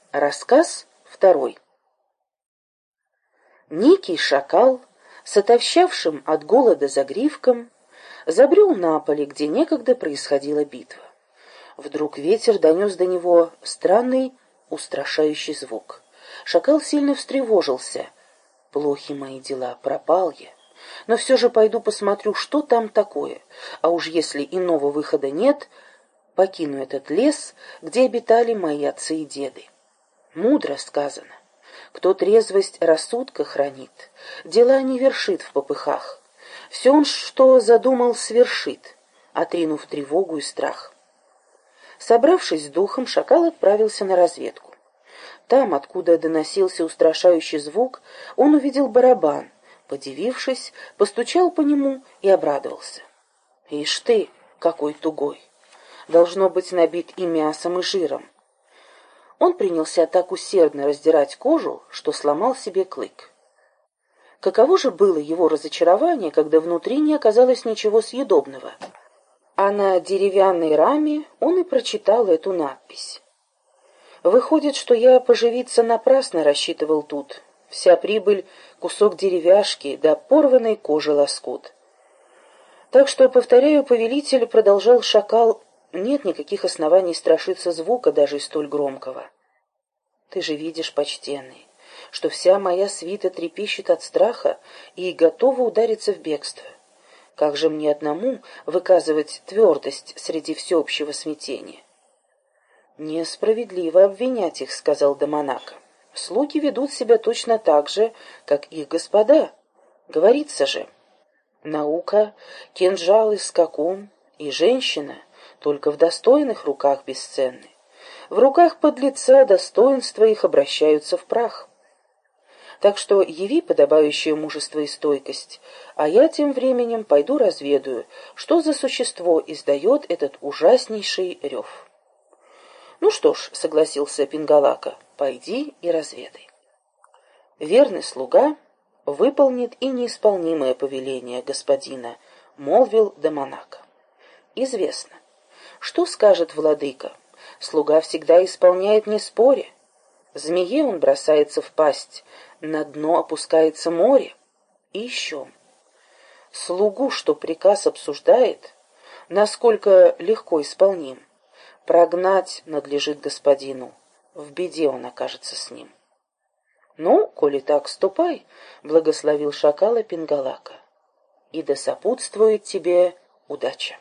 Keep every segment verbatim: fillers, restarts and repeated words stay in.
Рассказ второй. Некий шакал, с отощавшим от голода загривком, забрел на поле, где некогда происходила битва. Вдруг ветер донес до него странный, устрашающий звук. Шакал сильно встревожился. «Плохи мои дела, пропал я. Но все же пойду посмотрю, что там такое, а уж если иного выхода нет, покину этот лес, где обитали мои отцы и деды». Мудро сказано. Кто трезвость рассудка хранит, дела не вершит в попыхах. Все он, что задумал, свершит, отринув тревогу и страх. Собравшись с духом, шакал отправился на разведку. Там, откуда доносился устрашающий звук, он увидел барабан. Подивившись, постучал по нему и обрадовался. «Ишь ты, какой тугой! Должно быть набит и мясом, и жиром». Он принялся так усердно раздирать кожу, что сломал себе клык. Каково же было его разочарование, когда внутри не оказалось ничего съедобного. А на деревянной раме он и прочитал эту надпись. «Выходит, что я поживиться напрасно рассчитывал тут. Вся прибыль — кусок деревяшки, да порванной кожи лоскут». Так что, повторяю, повелитель, продолжал шакал, нет никаких оснований страшиться звука, даже и столь громкого. Ты же видишь, почтенный, что вся моя свита трепещет от страха и готова удариться в бегство. Как же мне одному выказывать твердость среди всеобщего смятения? Несправедливо обвинять их, сказал Даманака. Слуги ведут себя точно так же, как их господа. Говорится же, наука, кинжал и скакун, и женщина только в достойных руках бесценны. В руках подлеца достоинства их обращаются в прах. Так что яви подобающее мужество и стойкость, а я тем временем пойду разведаю, что за существо издает этот ужаснейший рев. Ну что ж, согласился Пингалака, пойди и разведай. Верный слуга выполнит и неисполнимое повеление господина, молвил Даманака. Известно. Что скажет владыка? Слуга всегда исполняет, не споря. Змее он бросается в пасть, на дно опускается море. И еще. Слугу, что приказ обсуждает, насколько легко исполним, прогнать надлежит господину, в беде он окажется с ним. Ну, коли так, ступай, благословил шакала Пингалака, и да сопутствует тебе удача.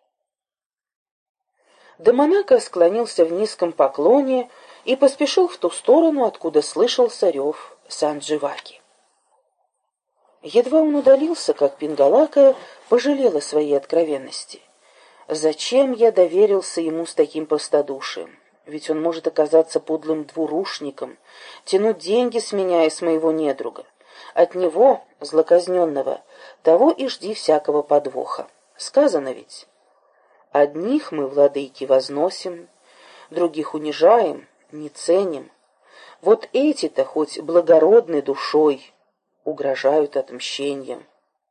Даманака склонился в низком поклоне и поспешил в ту сторону, откуда слышался рев Сандживаки. Едва он удалился, как Пингалака пожалел о своей откровенности. Зачем я доверился ему с таким простодушием? Ведь он может оказаться подлым двурушником, тянуть деньги с меня и с моего недруга. От него, злоказненного, того и жди всякого подвоха. Сказано ведь... Одних мы, владыки, возносим, других унижаем, не ценим. Вот эти-то, хоть благородной душой, угрожают отмщением.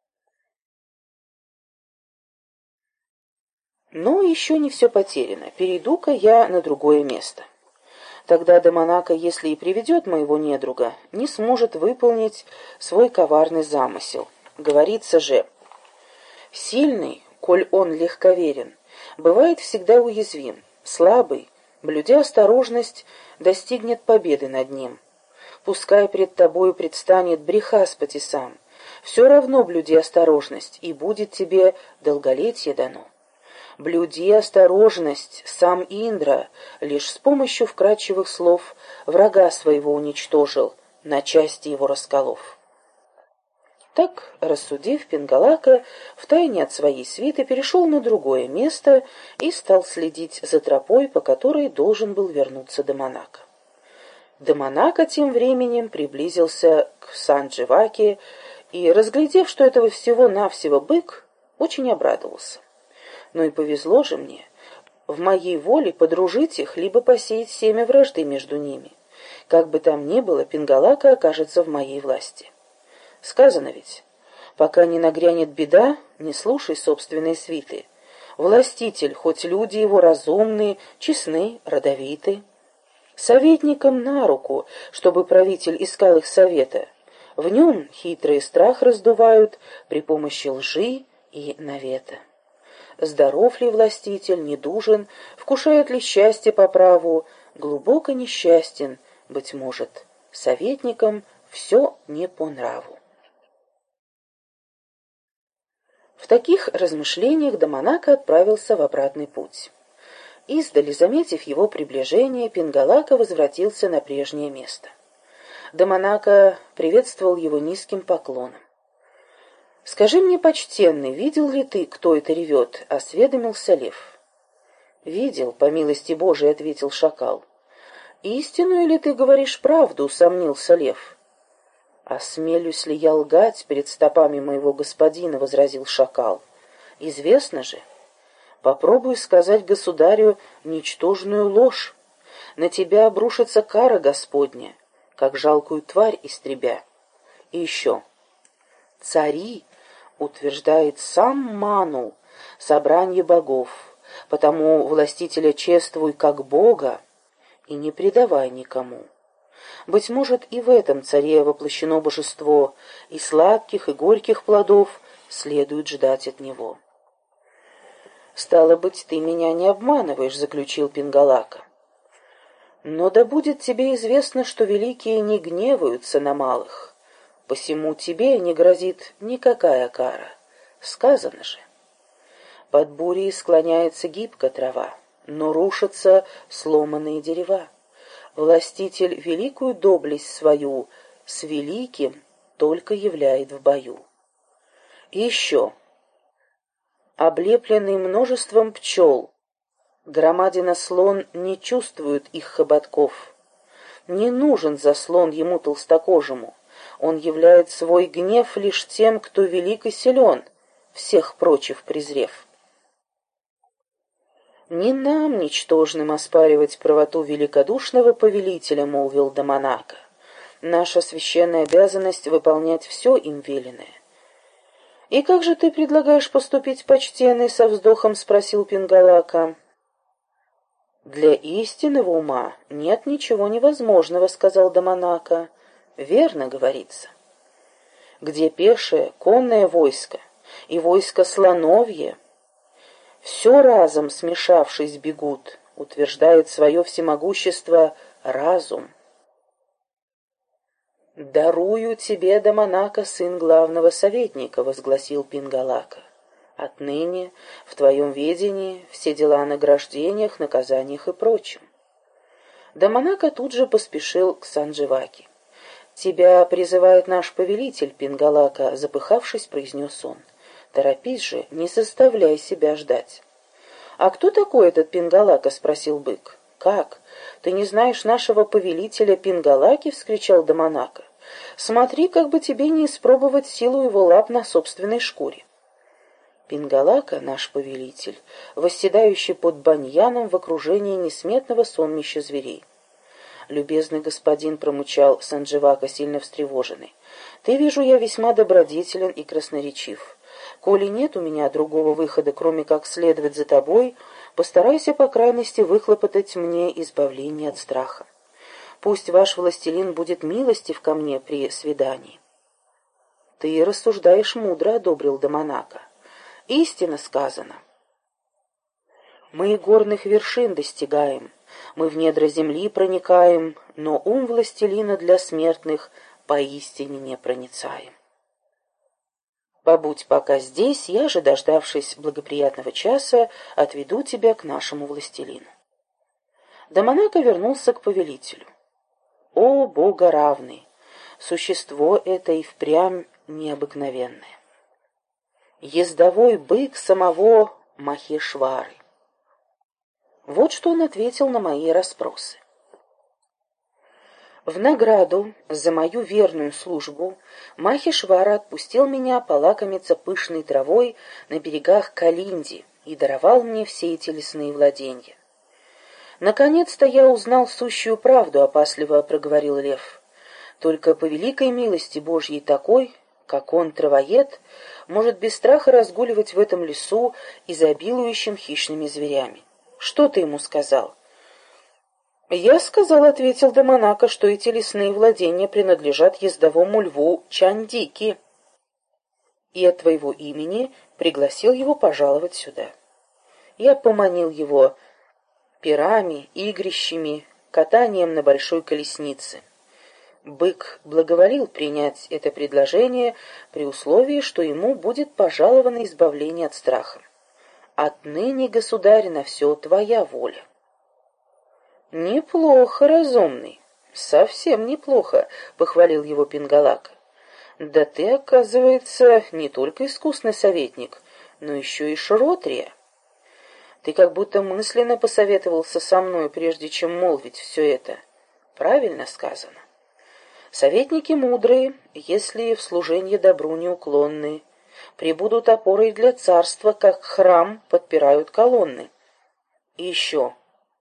Но еще не все потеряно. Перейду-ка я на другое место. Тогда Даманака, если и приведет моего недруга, не сможет выполнить свой коварный замысел. Говорится же, сильный, коль он легковерен, бывает всегда уязвим. Слабый, блюдя осторожность, достигнет победы над ним. Пускай пред тобою предстанет Брихаспати сам, все равно блюди осторожность, и будет тебе долголетие дано. Блюди осторожность, сам Индра лишь с помощью вкрадчивых слов врага своего уничтожил, на части его расколов. Так, рассудив, Пингалака втайне от своей свиты перешел на другое место и стал следить за тропой, по которой должен был вернуться Даманака. Даманака тем временем приблизился к Сандживаке и, разглядев, что этого всего-навсего бык, очень обрадовался. Ну и повезло же мне, в моей воле подружить их, либо посеять семя вражды между ними. Как бы там ни было, Пингалака окажется в моей власти. Сказано ведь, пока не нагрянет беда, не слушай собственной свиты. Властитель, хоть люди его разумные, честны, родовиты. Советникам на руку, чтобы правитель искал их совета. В нем хитрый страх раздувают при помощи лжи и навета. Здоров ли властитель, недужен, вкушает ли счастье по праву, глубоко несчастен, быть может, советникам все не по нраву. В таких размышлениях Даманака отправился в обратный путь. Издали, заметив его приближение, Пингалака возвратился на прежнее место. Даманака приветствовал его низким поклоном. «Скажи мне, почтенный, видел ли ты, кто это ревет?» — осведомился лев. «Видел, по милости Божией», — ответил шакал. «Истинную ли ты говоришь правду?» — усомнился лев. «Осмелюсь ли я лгать перед стопами моего господина?» — возразил шакал. «Известно же. Попробуй сказать государю ничтожную ложь. На тебя обрушится кара Господня, как жалкую тварь истребя. И еще. Цари, утверждает сам Ману, собранье богов, потому властителя чествуй как Бога и не предавай никому. Быть может, и в этом царе воплощено божество, и сладких, и горьких плодов следует ждать от него». «Стало быть, ты меня не обманываешь», — заключил Пингалака. «Но да будет тебе известно, что великие не гневаются на малых, посему тебе не грозит никакая кара. Сказано же. Под бурей склоняется гибко трава, но рушатся сломанные дерева. Властитель великую доблесть свою с великим только являет в бою. И еще. Облепленный множеством пчел, громадина слон не чувствует их хоботков. Не нужен заслон ему толстокожему, он являет свой гнев лишь тем, кто велик и силен, всех прочих презрев. «Не нам, ничтожным, оспаривать правоту великодушного повелителя», — молвил Даманака. «Наша священная обязанность — выполнять все им веленное». «И как же ты предлагаешь поступить, почтенный?» — со вздохом спросил Пингалака. «Для истинного ума нет ничего невозможного», — сказал Даманака. «Верно говорится. Где пешее, конное войско и войско слоновье, все разом смешавшись бегут, утверждает свое всемогущество разум». «Дарую тебе, Даманака, сын главного советника», — возгласил Пингалака. «Отныне в твоем ведении все дела о награждениях, наказаниях и прочем». Даманака тут же поспешил к Сандживаке. «Тебя призывает наш повелитель, Пингалака», — запыхавшись, произнес он. «Торопись же, не заставляй себя ждать». «А кто такой этот Пингалака?» — спросил бык. «Как? Ты не знаешь нашего повелителя Пингалаки?» — вскричал Даманака. «Смотри, как бы тебе не испробовать силу его лап на собственной шкуре». Пингалака, наш повелитель, восседающий под баньяном в окружении несметного сонмища зверей. «Любезный господин», — промычал Сандживака, сильно встревоженный, — «ты, вижу я, весьма добродетелен и красноречив. Коли нет у меня другого выхода, кроме как следовать за тобой, постарайся, по крайности, выхлопотать мне избавление от страха. Пусть ваш властелин будет милостив ко мне при свидании». «Ты рассуждаешь мудро», — одобрил Даманака. «Истинно сказано. Мы горных вершин достигаем, мы в недра земли проникаем, но ум властелина для смертных поистине непроницаем. Побудь пока здесь, я же, дождавшись благоприятного часа, отведу тебя к нашему властелину». Даманака вернулся к повелителю. «О, богоравный! Существо это и впрямь необыкновенное. Ездовой бык самого Махешвары». Вот что он ответил на мои расспросы. В награду за мою верную службу Махешвара отпустил меня полакомиться пышной травой на берегах Калинди и даровал мне все эти лесные владения. «Наконец-то я узнал сущую правду», — опасливо проговорил лев. «Только по великой милости Божьей такой, как он, травоед, может без страха разгуливать в этом лесу, изобилующим хищными зверями. Что ты ему сказал?» «Я сказал, — ответил Даманака, — что эти лесные владения принадлежат ездовому льву Чандики, и от твоего имени пригласил его пожаловать сюда. Я поманил его пирами, игрищами, катанием на большой колеснице. Бык благоволил принять это предложение при условии, что ему будет пожаловано избавление от страха. Отныне, государь, на все твоя воля». «Неплохо, разумный, совсем неплохо», — похвалил его Пингалака. «Да ты, оказывается, не только искусный советник, но еще и шротрия. Ты как будто мысленно посоветовался со мной, прежде чем молвить все это. Правильно сказано. Советники мудрые, если в служении добру неуклонны, прибудут опорой для царства, как храм подпирают колонны. И еще...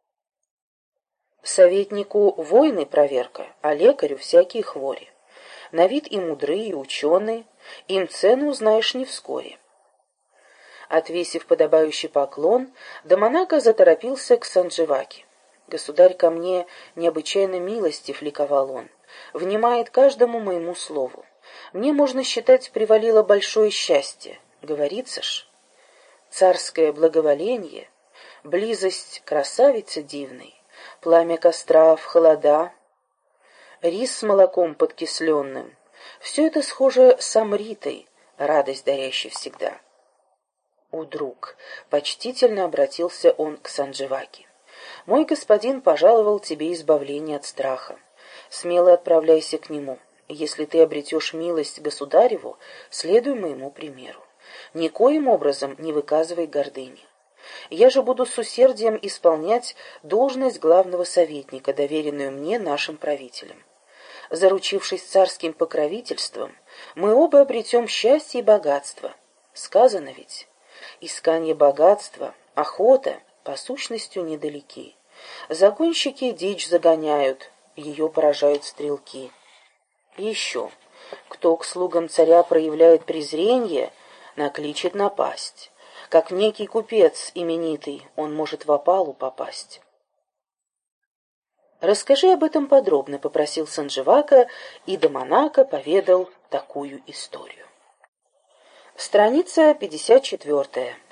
Советнику войны проверка, а лекарю всякие хвори. На вид и мудрые, и ученые, им цену узнаешь не вскоре». Отвесив подобающий поклон, Даманака заторопился к Сандживаке. «Государь ко мне необычайно милостив», — ликовал он, — «внимает каждому моему слову. Мне, можно считать, привалило большое счастье. Говорится ж, царское благоволение, близость красавицы дивной, пламя костра в холода, рис с молоком подкисленным — все это схоже с амритой, радость дарящей всегда». «О, друг!» — почтительно обратился он к Сандживаке. «Мой господин пожаловал тебе избавление от страха. Смело отправляйся к нему. Если ты обретешь милость государеву, следуй моему примеру. Никоим образом не выказывай гордыни. Я же буду с усердием исполнять должность главного советника, доверенную мне нашим правителям. Заручившись царским покровительством, мы оба обретем счастье и богатство. Сказано ведь, искание богатства, охота по сущностью недалеки. Загонщики дичь загоняют, ее поражают стрелки. И еще, кто к слугам царя проявляет презрение, накличет напасть. Как некий купец именитый, он может в опалу попасть». «Расскажи об этом подробно», — попросил Сандживака, и Даманака поведал такую историю. Страница пятьдесят четвертая.